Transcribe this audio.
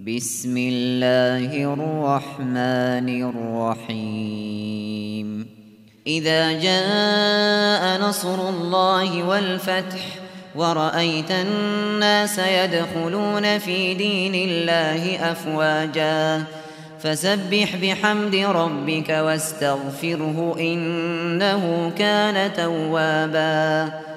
بسم الله الرحمن الرحيم إذا جاء نصر الله والفتح ورأيت الناس يدخلون في دين الله أفواجا فسبح بحمد ربك واستغفره إنه كان توابا